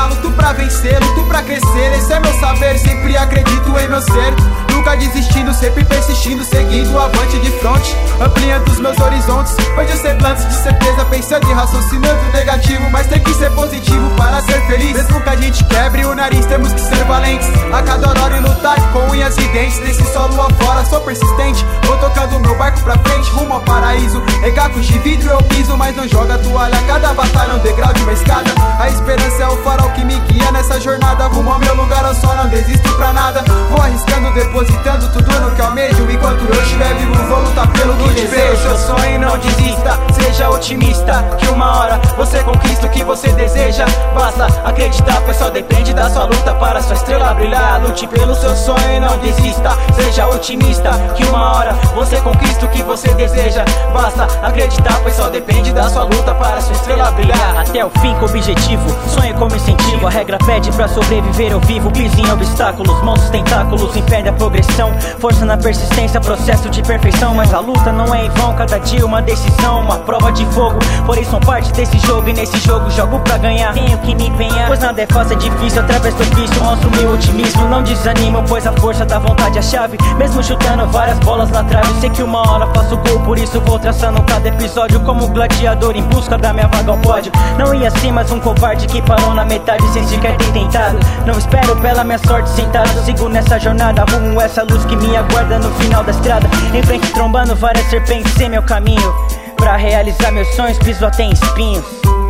lutar, luto pra vencer, luto pra crescer. Esse é meu saber, sempre acredito em meu ser. Nunca desistindo, sempre persistindo, seguindo avante de fronte, ampliando os meus horizontes. Vejo semblantes de certeza, pensando e raciocinando negativo, mas tem que ser positivo para ser feliz. Mesmo que a gente quebre o nariz, temos que ser valentes a cada hora e lutar com unhas e dentes. Nesse solo afora, sou persistente, vou tocando meu barco pra frente, rumo ao paraíso. Regacos de vidro eu piso, mas não joga toalha. Cada batalha é um degrau de uma escada. A esperança é o farol que me guia nessa jornada, rumo ao meu lugar, eu só não desisto pra nada. Vou arriscando, depositando tudo no que almejo. Enquanto eu estiver vivo, vou lutar pelo que desejo. Seu sonho, não desista, seja otimista, que uma hora você conquista o que você deseja. Basta acreditar, pois só depende da sua luta para sua estrela brilhar. Lute pelo seu sonho e não desista, seja otimista, que uma hora você conquista o que você deseja. Basta acreditar, pois só depende da sua luta para sua estrela brilhar. Até o fim com objetivo, sonho como incentivo. A regra pede pra sobreviver eu vivo. Piso em obstáculos, monstros tentáculos, impede a progressão. Força na persistência, processo de perfeição. Mas a luta não é em vão, cada dia uma decisão, uma prova de fogo. Porém sou parte desse jogo e nesse jogo jogo pra ganhar. Tenho que me empenhar, pois nada é fácil, é difícil. Através do vício mostro meu otimismo. Não desanimo, pois a força da vontade é a chave. Mesmo chutando várias bolas na trave, sei que uma hora faço gol, por isso vou traçando cada episódio como um gladiador em busca da minha vaga ao pódio. Não ia ser mais um covarde que parou na metade sem sequer ter tentado. Não espero pela minha sorte sentado, sigo nessa jornada rumo essa luz que me aguarda no final da estrada. Em frente trombando várias serpentes em meu caminho. Pra realizar meus sonhos piso até em espinhos.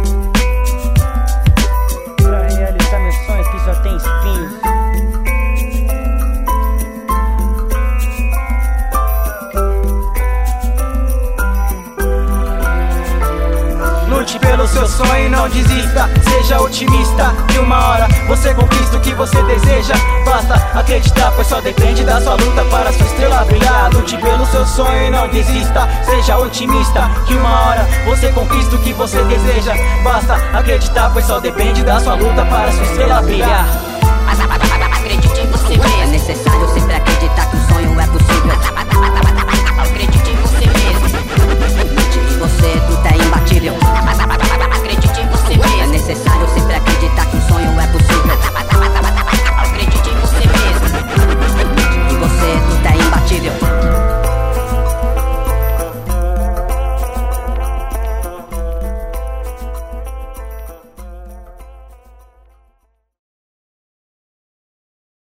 Pra realizar meus sonhos piso até em espinhos. Lute pelo seu sonho e não desista, seja otimista, que uma hora você conquista o que você deseja. Basta acreditar, pois só depende da sua luta para sua estrela brilhar. Lute pelo seu sonho e não desista, seja otimista, que uma hora você conquista o que você deseja. Basta acreditar, pois só depende da sua luta para sua estrela brilhar. Acredite em você mesmo. É necessário sempre acreditar.